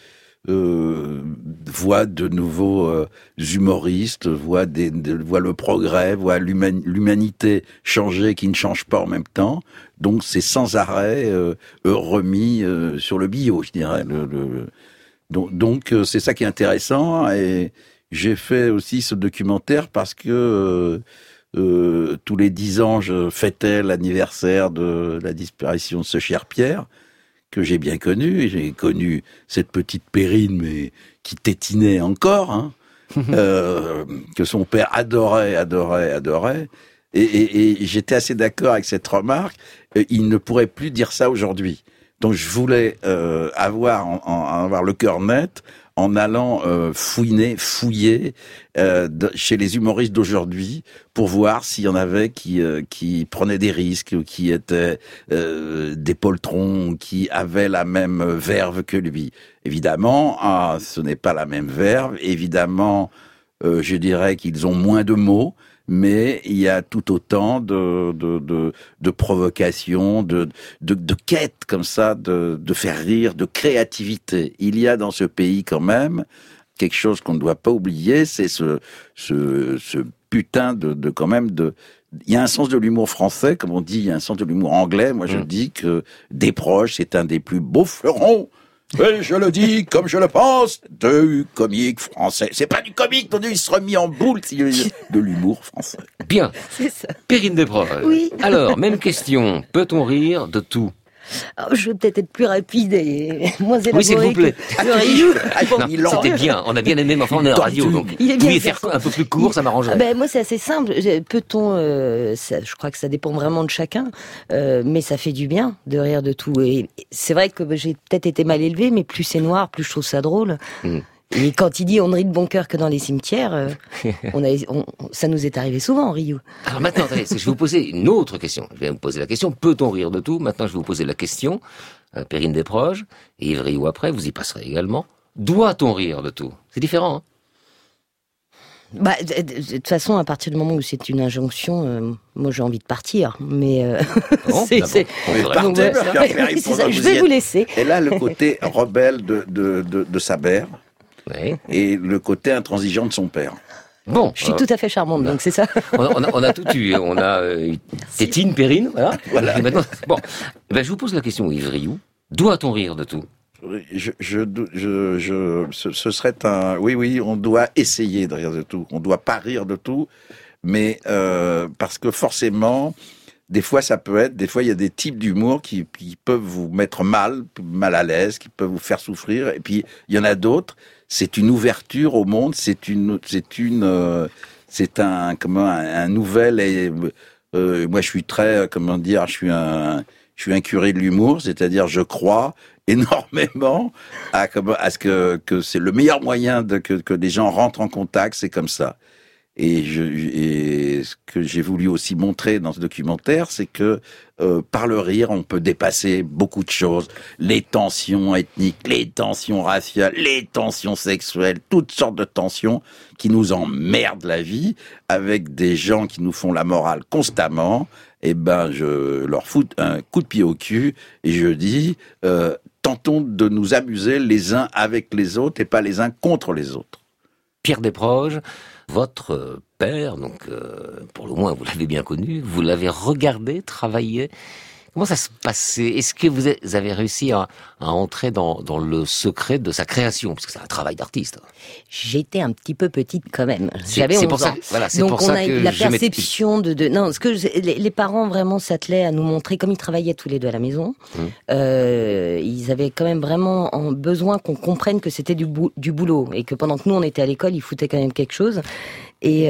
voit de nouveaux humoristes, voit le progrès, voit l'humanité changer qui ne change pas en même temps. Donc c'est sans arrêt remis sur le billot, je dirais. Donc c'est ça qui est intéressant, et j'ai fait aussi ce documentaire parce que tous les 10 ans je fêtais l'anniversaire de la disparition de ce cher Pierre, que j'ai bien connu, et j'ai connu cette petite Perrine, mais qui tétinait encore, hein, que son père adorait, et j'étais assez d'accord avec cette remarque. Il ne pourrait plus dire ça aujourd'hui. Donc je voulais avoir le cœur net en allant fouiller chez les humoristes d'aujourd'hui pour voir s'il y en avait qui prenaient des risques, qui étaient des poltrons, qui avaient la même verve que lui. Évidemment, ce n'est pas la même verve. Évidemment, je dirais qu'ils ont moins de mots, mais il y a tout autant de provocations, de quêtes comme ça, de faire rire, de créativité. Il y a dans ce pays quand même quelque chose qu'on ne doit pas oublier, c'est ce putain quand même il y a un sens de l'humour français, comme on dit, il y a un sens de l'humour anglais. Moi, je dis que Desproges, c'est un des plus beaux fleurons. Et je le dis comme je le pense, du comique français. C'est pas du comique, il se remis en boule, de l'humour français. Bien. C'est ça. Perrine Desproges. Oui. Alors, même question. Peut-on rire de tout ? Je vais peut-être être plus rapide et moins élaboré. Oui, s'il vous plaît. C'était bien, on a bien aimé, mais enfin on est en radio, donc vous pouviez faire un peu plus court, ça m'arrangerait. Moi c'est assez simple, peut-on, je crois que ça dépend vraiment de chacun, mais ça fait du bien de rire de tout. Et c'est vrai que j'ai peut-être été mal élevée, mais plus c'est noir, plus je trouve ça drôle. Et quand il dit on ne rit de bon cœur que dans les cimetières, ça nous est arrivé souvent en Rio. Alors maintenant, attendez, je vais vous poser une autre question. Je vais vous poser la question, peut-on rire de tout? Maintenant, je vais vous poser la question, Perrine Desproges, et Yves Rioux après, vous y passerez également. Doit-on rire de tout? C'est différent, hein? De toute façon, à partir du moment où c'est une injonction, moi j'ai envie de partir. Mais je vais vous laisser. Et là, le côté rebelle de sa mère, et le côté intransigeant de son père. Bon, je suis tout à fait charmante, donc c'est ça. On a tout eu. On a Tétine, Perrine, voilà. Et maintenant, bon, je vous pose la question, Yves Rioux. Doit-on rire de tout? Ce serait oui, on doit essayer de rire de tout. On doit pas rire de tout, mais parce que forcément, des fois il y a des types d'humour qui peuvent vous mettre mal à l'aise, qui peuvent vous faire souffrir, et puis il y en a d'autres. C'est une ouverture au monde, c'est un nouvel. Et moi, je suis très, je suis un curé de l'humour, c'est-à-dire je crois énormément à ce que c'est le meilleur moyen que les gens rentrent en contact, c'est comme ça. Et ce que j'ai voulu aussi montrer dans ce documentaire, c'est que par le rire, on peut dépasser beaucoup de choses. Les tensions ethniques, les tensions raciales, les tensions sexuelles, toutes sortes de tensions qui nous emmerdent la vie, avec des gens qui nous font la morale constamment. Je leur fous un coup de pied au cul et je dis, tentons de nous amuser les uns avec les autres et pas les uns contre les autres. Pierre Desproges, votre père, donc pour le moins vous l'avez bien connu, vous l'avez regardé travailler. Comment ça se passait? Est-ce que vous avez réussi à entrer dans le secret de sa création? Parce que c'est un travail d'artiste. J'étais un petit peu petite quand même. J'avais 11 ans. Donc on a eu la perception non, ce que les parents vraiment s'attelaient à nous montrer, comme ils travaillaient tous les deux à la maison, ils avaient quand même vraiment besoin qu'on comprenne que c'était du boulot et que pendant que nous on était à l'école, ils foutaient quand même quelque chose. Et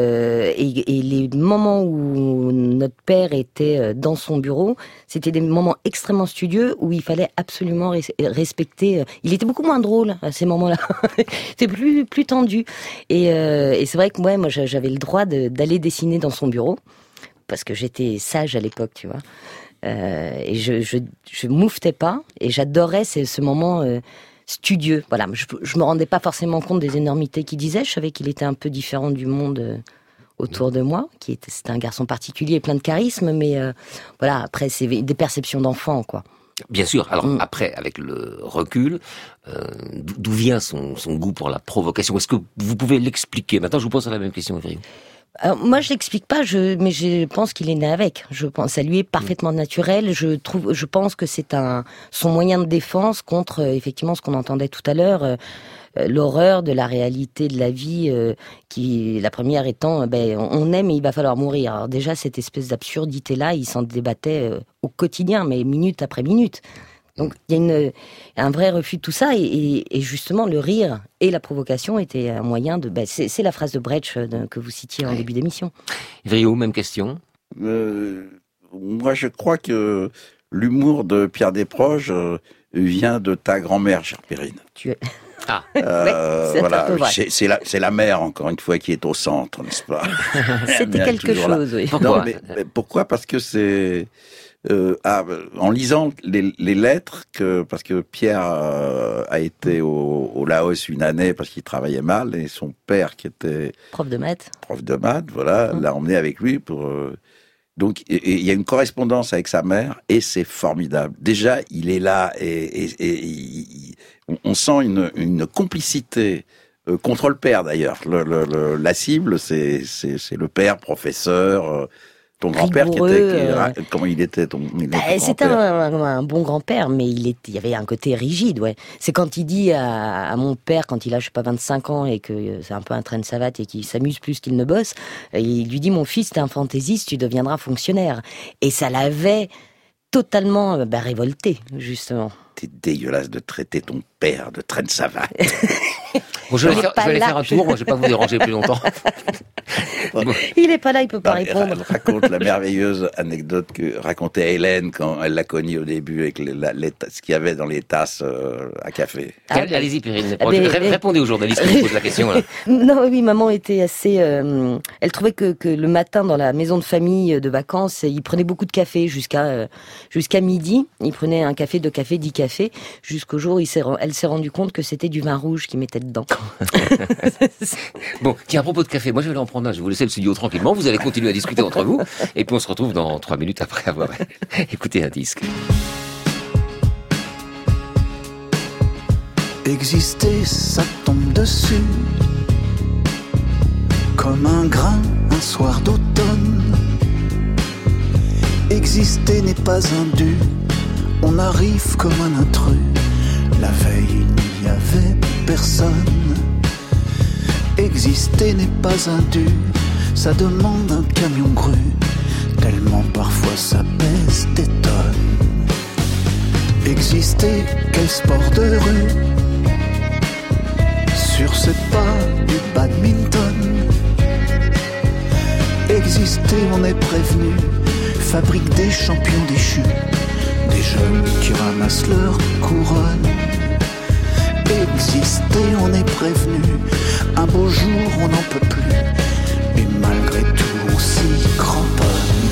les moments où notre père était dans son bureau, c'était des moments extrêmement studieux où il fallait absolument respecter. Il était beaucoup moins drôle à ces moments-là. C'était plus tendu. Et c'est vrai que moi j'avais le droit d'aller dessiner dans son bureau parce que j'étais sage à l'époque, tu vois. Et je mouftais pas et j'adorais ce moment. Studieux, voilà. Je me rendais pas forcément compte des énormités qu'il disait. Je savais qu'il était un peu différent du monde autour de moi, c'était un garçon particulier et plein de charisme, mais voilà. Après, c'est des perceptions d'enfant, quoi. Bien sûr. Alors après, avec le recul, d'où vient son goût pour la provocation? Est-ce que vous pouvez l'expliquer? Maintenant, je vous pose la même question, Yves Rioux. Alors, moi, je l'explique pas, mais je pense qu'il est né avec. Je pense, ça lui est parfaitement naturel. Je pense que c'est son moyen de défense contre, effectivement, ce qu'on entendait tout à l'heure, l'horreur de la réalité de la vie, la première étant, on aime et il va falloir mourir. Alors déjà, cette espèce d'absurdité-là, il s'en débattait au quotidien, mais minute après minute. Donc il y a un vrai refus de tout ça et justement le rire et la provocation étaient un moyen de. C'est la phrase de Brecht que vous citiez en début d'émission. Rio, même question. Moi, je crois que l'humour de Pierre Desproges vient de ta grand-mère, chère Perrine. Voilà, c'est la mère, encore une fois, qui est au centre, n'est-ce pas? C'était quelque chose, oui. Pourquoi? Non, mais pourquoi? Parce que c'est... en lisant les lettres, parce que Pierre a été au Laos une année parce qu'il travaillait mal, et son père, qui était... Prof de maths, voilà, l'a emmené avec lui pour... Donc, il y a une correspondance avec sa mère, et c'est formidable. Déjà, il est là, et on sent une complicité contre le père, d'ailleurs. La cible, c'est le père, professeur... Ton grand-père comment il était c'était un bon grand-père, mais il y avait un côté rigide, ouais. C'est quand il dit à mon père, quand il a, 25 ans et que c'est un peu un train de savate et qu'il s'amuse plus qu'il ne bosse, il lui dit, mon fils, t'es un fantaisiste, tu deviendras fonctionnaire. Et ça l'avait totalement révoltée, justement. C'est dégueulasse de traiter ton père de traîne savate. Bon, je vais aller faire un tour, moi je vais pas vous déranger plus longtemps. Bon. Il n'est pas là, il peut pas répondre. Elle raconte la merveilleuse anecdote que racontait Hélène quand elle l'a connue au début avec ce qu'il y avait dans les tasses à café. Allez-y, Perrine, répondez aux journalistes qui vous posent la question. Là. Non, oui, maman était assez... elle trouvait que le matin, dans la maison de famille de vacances, il prenait beaucoup de café jusqu'à midi. Il prenait un café, 2 cafés, 10 cafés, jusqu'au jour où elle s'est rendue compte que c'était du vin rouge qu'il mettait dedans. Bon, tiens, à propos de café, moi je vais aller en prendre un, je vais vous laisser le studio tranquillement, vous allez continuer à discuter entre vous, et puis on se retrouve dans 3 minutes après avoir écouté un disque. Exister, ça tombe dessus, comme un grain, un soir d'automne. Exister n'est pas un dû, on arrive comme un intrus. La veille, il n'y avait personne. Exister n'est pas un dû, ça demande un camion grue, tellement parfois ça pèse des tonnes. Exister, quel sport de rue, sur ses pas du badminton. Exister, on est prévenu, fabrique des champions déchus, des jeunes qui ramassent leur couronne. Exister, on est prévenu, un beau jour on n'en peut plus, et malgré tout on s'y cramponne.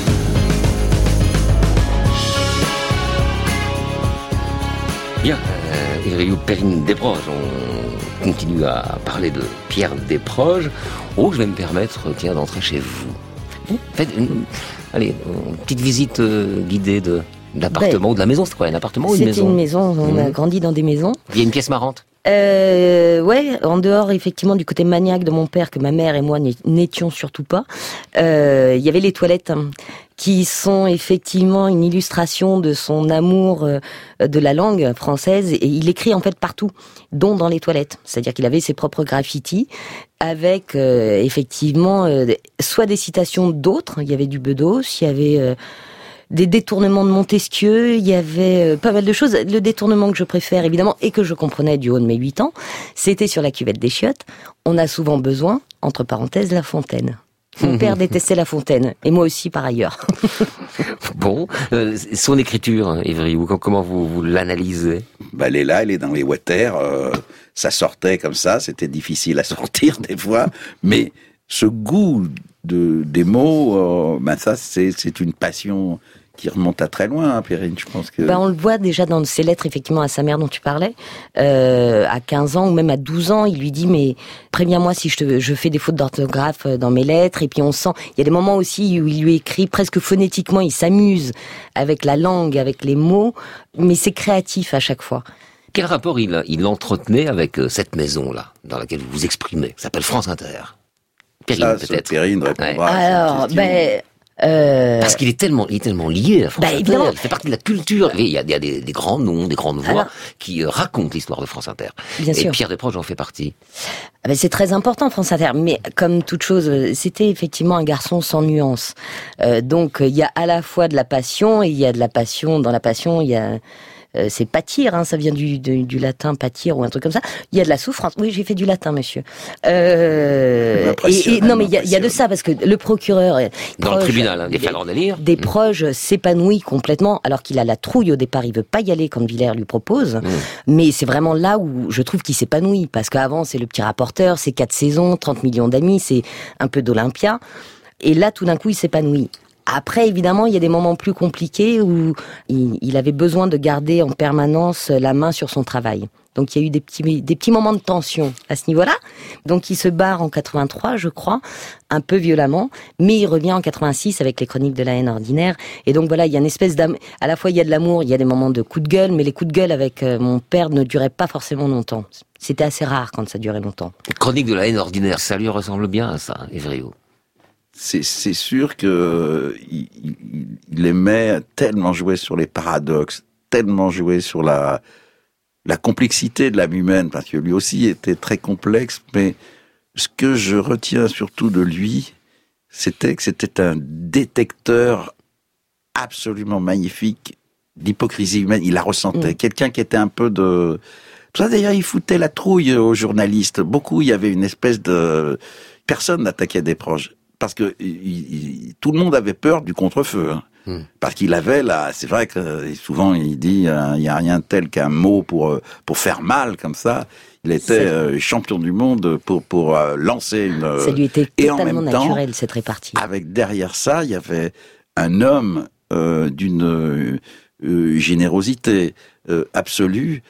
Bien, Perrine Desproges, on continue à parler de Pierre Desproges. Oh, je vais me permettre, tiens, d'entrer chez vous. Faites une petite visite guidée de l'appartement ou de la maison. C'est quoi, un appartement ou une maison? C'était une maison, on a grandi dans des maisons. Il y a une pièce marrante? Ouais, en dehors effectivement du côté maniaque de mon père que ma mère et moi n'étions surtout pas. Il y avait les toilettes qui sont effectivement une illustration de son amour de la langue française, et il écrit en fait partout, dont dans les toilettes. C'est-à-dire qu'il avait ses propres graffitis avec effectivement soit des citations d'autres, il y avait du Bedos, il y avait des détournements de Montesquieu, il y avait pas mal de choses. Le détournement que je préfère, évidemment, et que je comprenais du haut de mes 8 ans, c'était sur la cuvette des chiottes. On a souvent besoin, entre parenthèses, La Fontaine. Mon père détestait La Fontaine, et moi aussi par ailleurs. Bon, son écriture, Évry, comment vous l'analysez? Elle est là, elle est dans les water, ça sortait comme ça, c'était difficile à sortir des fois, mais ce goût des mots, ça c'est une passion qui remonte à très loin, hein, Perrine, je pense que... On le voit déjà dans ses lettres, effectivement, à sa mère dont tu parlais. À 15 ans ou même à 12 ans, il lui dit, mais préviens-moi si je fais des fautes d'orthographe dans mes lettres. Et puis on sent, il y a des moments aussi où il lui écrit presque phonétiquement, il s'amuse avec la langue, avec les mots, mais c'est créatif à chaque fois. Quel rapport il entretenait avec cette maison-là, dans laquelle vous vous exprimez? Ça s'appelle France Inter. Perrine, peut-être. Perrine répondra. Alors, parce qu'il est tellement lié à France Inter, évidemment. il fait partie de la culture. Et il y a des grands noms, des grandes voix qui racontent l'histoire de France Inter. Bien sûr. Pierre Desproges en fait partie. C'est très important, France Inter, mais comme toute chose, c'était effectivement un garçon sans nuance. Donc il y a à la fois de la passion, et il y a de la passion. Dans la passion, il y a... c'est pâtir, hein, ça vient du latin pâtir ou un truc comme ça. Il y a de la souffrance. Oui, j'ai fait du latin, monsieur. Non, mais il y a de ça, parce que le procureur... Dans le tribunal, des flagrants délires. Desproges s'épanouit complètement, alors qu'il a la trouille au départ. Il veut pas y aller quand Villers lui propose. Mais c'est vraiment là où je trouve qu'il s'épanouit. Parce qu'avant, c'est le petit rapporteur, c'est 4 saisons, 30 millions d'amis, c'est un peu d'Olympia. Et là, tout d'un coup, il s'épanouit. Après, évidemment, il y a des moments plus compliqués où il avait besoin de garder en permanence la main sur son travail. Donc, il y a eu des petits moments de tension à ce niveau-là. Donc, il se barre en 83, je crois, un peu violemment, mais il revient en 86 avec les Chroniques de la haine ordinaire. Et donc, voilà, il y a une espèce à la fois, il y a de l'amour, il y a des moments de coup de gueule, mais les coups de gueule avec mon père ne duraient pas forcément longtemps. C'était assez rare quand ça durait longtemps. Chroniques de la haine ordinaire, ça lui ressemble bien à ça, Évriou. C'est sûr que il aimait tellement jouer sur les paradoxes, tellement jouer sur la complexité de l'âme humaine, parce que lui aussi était très complexe, mais ce que je retiens surtout de lui, c'était que c'était un détecteur absolument magnifique d'hypocrisie humaine. Il la ressentait. Quelqu'un qui était un peu de... Ça, d'ailleurs, il foutait la trouille aux journalistes. Beaucoup, il y avait une espèce de... Personne n'attaquait Desproges. Parce que tout le monde avait peur du contre-feu. Hein. Parce qu'il avait là, c'est vrai que souvent il dit, il y a rien de tel qu'un mot pour faire mal comme ça. Il était champion du monde pour lancer une... Ça lui était totalement naturel, cette répartie. Avec derrière ça, il y avait un homme d'une générosité absolue,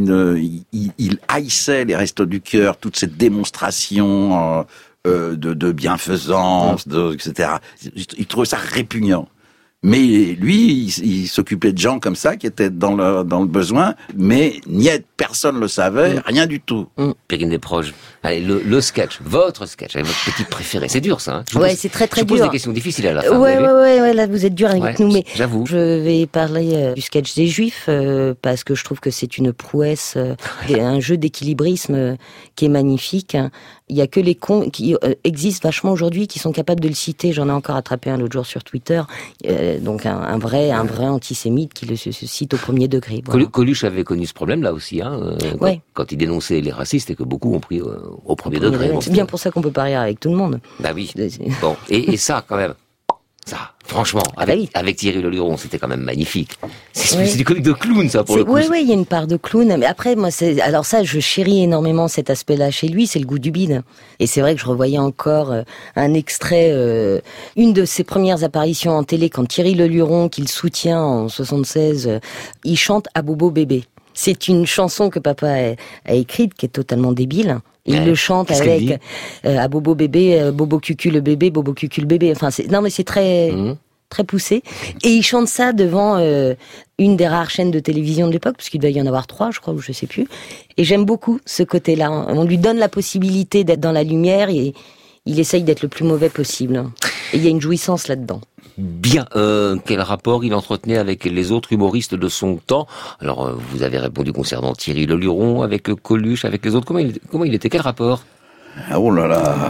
il haïssait les Restos du Cœur, toute cette démonstration de bienfaisance, etc. Il trouvait ça répugnant. Mais lui, il s'occupait de gens comme ça, qui étaient dans le besoin, mais personne le savait, rien du tout. Perrine Desproges, allez, le sketch, votre sketch, avec votre petit préféré, c'est dur ça. Hein, c'est très dur. Je pose des questions difficiles à la fin. Ouais, là vous êtes dur avec nous, mais j'avoue. Je vais parler du sketch des Juifs, parce que je trouve que c'est une prouesse, un jeu d'équilibrisme qui est magnifique. Il y a que les cons qui existent vachement aujourd'hui, qui sont capables de le citer. J'en ai encore attrapé un l'autre jour sur Twitter. Donc un vrai antisémite qui le cite au premier degré. Voilà. Coluche avait connu ce problème-là aussi, hein, quand il dénonçait les racistes et que beaucoup ont pris au premier degré. C'est bien pour ça qu'on peut pas rire avec tout le monde. Bah oui. Bon, et ça quand même. Ça, franchement, avec Thierry Leluron, c'était quand même magnifique. C'est du comique de clown, ça, pour le coup. Oui, il y a une part de clown. Mais après, moi, alors ça, je chéris énormément cet aspect-là chez lui, c'est le goût du bide. Et c'est vrai que je revoyais encore un extrait, une de ses premières apparitions en télé, quand Thierry Leluron, qu'il soutient en 76, il chante à Bobo Bébé. C'est une chanson que papa a écrite, qui est totalement débile. Il le chante avec à Bobo Bébé, Bobo Cucu le bébé, Bobo Cucu le bébé. Enfin, c'est très très poussé. Et il chante ça devant une des rares chaînes de télévision de l'époque, parce qu'il doit y en avoir 3, je crois, ou je sais plus. Et j'aime beaucoup ce côté-là. On lui donne la possibilité d'être dans la lumière et il essaye d'être le plus mauvais possible. Et il y a une jouissance là-dedans. Bien. Quel rapport il entretenait avec les autres humoristes de son temps? Alors, vous avez répondu concernant Thierry Leluron, avec Coluche, avec les autres. Comment il était? Quel rapport? Oh là là.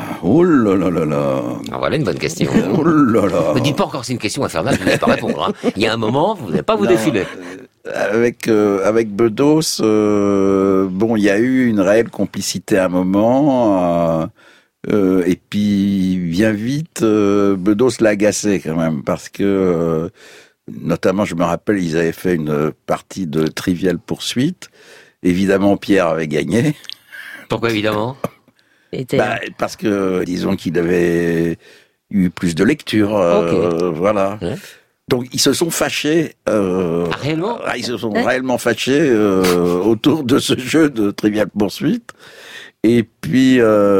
Ah, voilà une bonne question. Oh là là. Ne dites pas encore que c'est une question infernale, vous n'allez pas répondre. Hein. Il y a un moment, vous n'allez pas vous défiler. Avec Bedos, il y a eu une réelle complicité à un moment. Et puis, bien vite, Bedos l'agaçait quand même, parce que, notamment, je me rappelle, ils avaient fait une partie de Trivial Poursuite. Évidemment, Pierre avait gagné. Pourquoi évidemment? Parce que, disons qu'il avait eu plus de lecture, voilà. Ouais. Donc, ils se sont fâchés. Réellement? Ils se sont réellement fâchés autour de ce jeu de Trivial Poursuite. Et puis...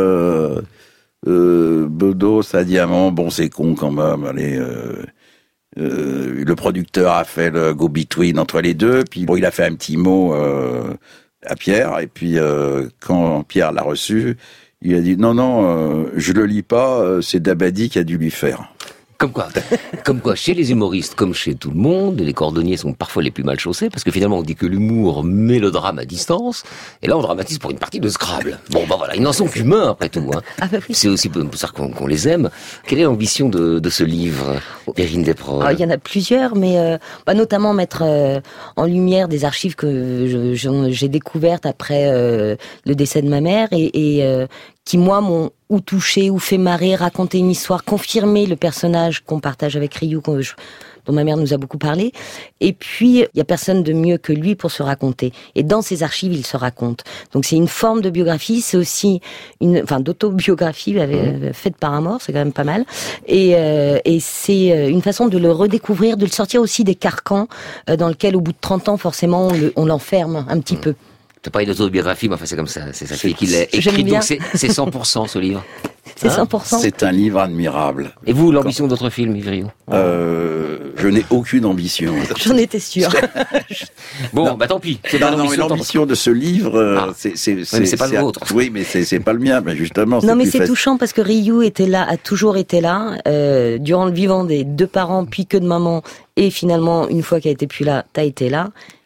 Bedos a dit à un moment, c'est con quand même, allez, le producteur a fait le go-between entre les deux, puis il a fait un petit mot à Pierre, et puis quand Pierre l'a reçu, il a dit non, je le lis pas, c'est Dabadi qui a dû lui faire. Comme quoi, chez les humoristes, comme chez tout le monde, les cordonniers sont parfois les plus mal chaussés, parce que finalement on dit que l'humour met le drame à distance, et là on dramatise pour une partie de Scrabble. Bon, voilà, ils n'en sont qu'humains après tout. Hein. C'est aussi pour ça qu'on les aime. Quelle est l'ambition de ce livre, Perrine Desproges? Il y en a plusieurs, mais notamment mettre en lumière des archives que j'ai découvertes après le décès de ma mère, et qui, moi, m'ont ou touché, ou fait marrer, raconter une histoire, confirmer le personnage qu'on partage avec Ryu, dont ma mère nous a beaucoup parlé. Et puis, il y a personne de mieux que lui pour se raconter. Et dans ses archives, il se raconte. Donc, c'est une forme de biographie, c'est aussi d'autobiographie faite par un mort, c'est quand même pas mal. Et c'est une façon de le redécouvrir, de le sortir aussi des carcans dans lesquels, au bout de 30 ans, forcément, on l'enferme un petit peu. Tu parles d'autobiographie, mais c'est comme ça. C'est sa fille qui l'a écrit, donc c'est 100% ce livre. C'est 100%. C'est un livre admirable. Et vous, l'ambition de votre film, Yves Rioux? Je n'ai aucune ambition. J'en étais sûr. Tant pis. Mais l'ambition de ce livre, c'est pas le vôtre. Oui, mais c'est pas le mien, justement. Non, mais c'est touchant parce que Ryu a toujours été là, durant le vivant des deux parents, puis que de maman, et finalement, une fois qu'elle était plus là, t'as été là.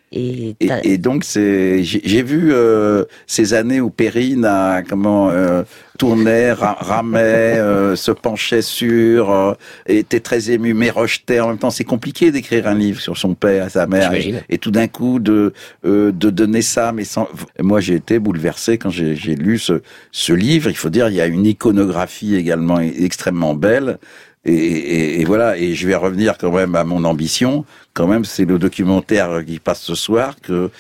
Et donc j'ai vu ces années où Perrine a tournait, ramait, se penchait sur, était très ému, mais rejetait. En même temps, c'est compliqué d'écrire un livre sur son père, sa mère, et tout d'un coup de donner ça, mais sans. Moi, j'ai été bouleversé quand j'ai lu ce livre. Il faut dire, il y a une iconographie également extrêmement belle. Et voilà, et je vais revenir quand même à mon ambition. Quand même, c'est le documentaire qui passe ce soir que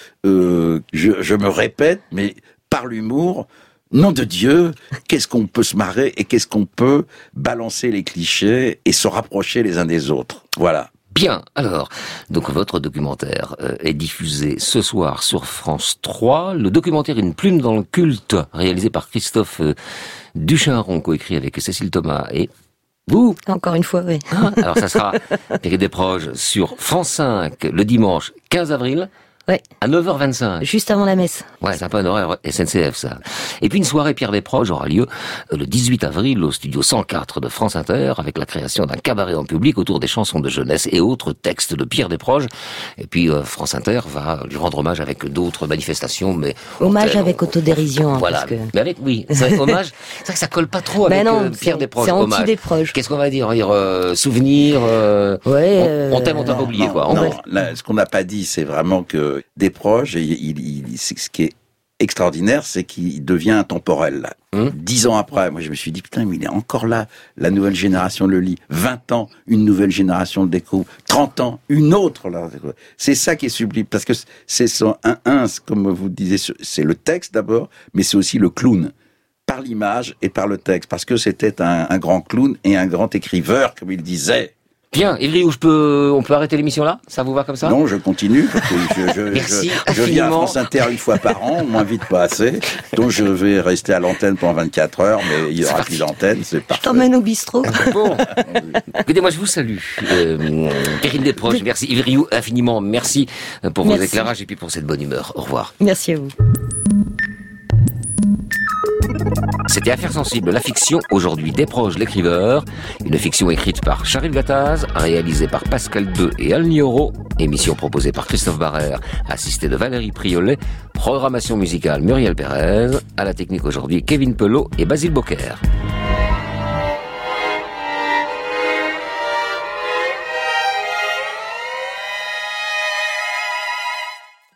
je me répète, mais par l'humour. Nom de Dieu, qu'est-ce qu'on peut se marrer et qu'est-ce qu'on peut balancer les clichés et se rapprocher les uns des autres. Voilà. Bien, alors, donc votre documentaire est diffusé ce soir sur France 3. Le documentaire Une plume dans le culte, réalisé par Christophe Duchinron, coécrit avec Cécile Thomas et vous. Encore une fois, oui. Alors ça sera Période des Proches sur France 5 le dimanche 15 avril. Ouais. À 9h25. Juste avant la messe. Ouais, c'est un peu un horaire SNCF, ça. Et puis une soirée Pierre Desproges aura lieu le 18 avril au studio 104 de France Inter avec la création d'un cabaret en public autour des chansons de jeunesse et autres textes de Pierre Desproges. Et puis France Inter va lui rendre hommage avec d'autres manifestations, mais... Hommage avec autodérision. Voilà. Parce que... Mais avec, oui, c'est vrai, hommage, c'est vrai que ça colle pas trop avec Pierre Desproges. C'est anti-Desproges. Qu'est-ce qu'on va dire? Souvenir, on t'aime, on t'a pas oublié, quoi. Non, là, ce qu'on n'a pas dit, c'est vraiment que Desproges, ce qui est extraordinaire, c'est qu'il devient intemporel. 10 ans après, moi je me suis dit, putain, mais il est encore là, la nouvelle génération le lit. 20 ans, une nouvelle génération le découvre. 30 ans, une autre. Là. C'est ça qui est sublime, parce que c'est comme vous disiez, c'est le texte d'abord, mais c'est aussi le clown. Par l'image et par le texte, parce que c'était un grand clown et un grand écriveur, comme il disait. Bien, Evry, on peut arrêter l'émission là? Ça vous va comme ça? Non, je continue, parce que je viens à France Inter une fois par an, on m'invite pas assez, donc je vais rester à l'antenne pendant 24 heures, mais il y aura plus d'antenne, c'est parfait. Je t'emmène au bistrot. Bon. Écoutez, moi je vous salue. Périne Desproges, merci. Evry, infiniment merci pour vos éclairages et puis pour cette bonne humeur. Au revoir. Merci à vous. C'était Affaires sensibles, la fiction, aujourd'hui Desproges l'écriveur, une fiction écrite par Charif Gattaz, réalisée par Pascal Deux et Al Nioro, émission proposée par Christophe Barrère, assisté de Valérie Priolet, programmation musicale Muriel Pérez, à la technique aujourd'hui Kevin Pelot et Basile Bocquer.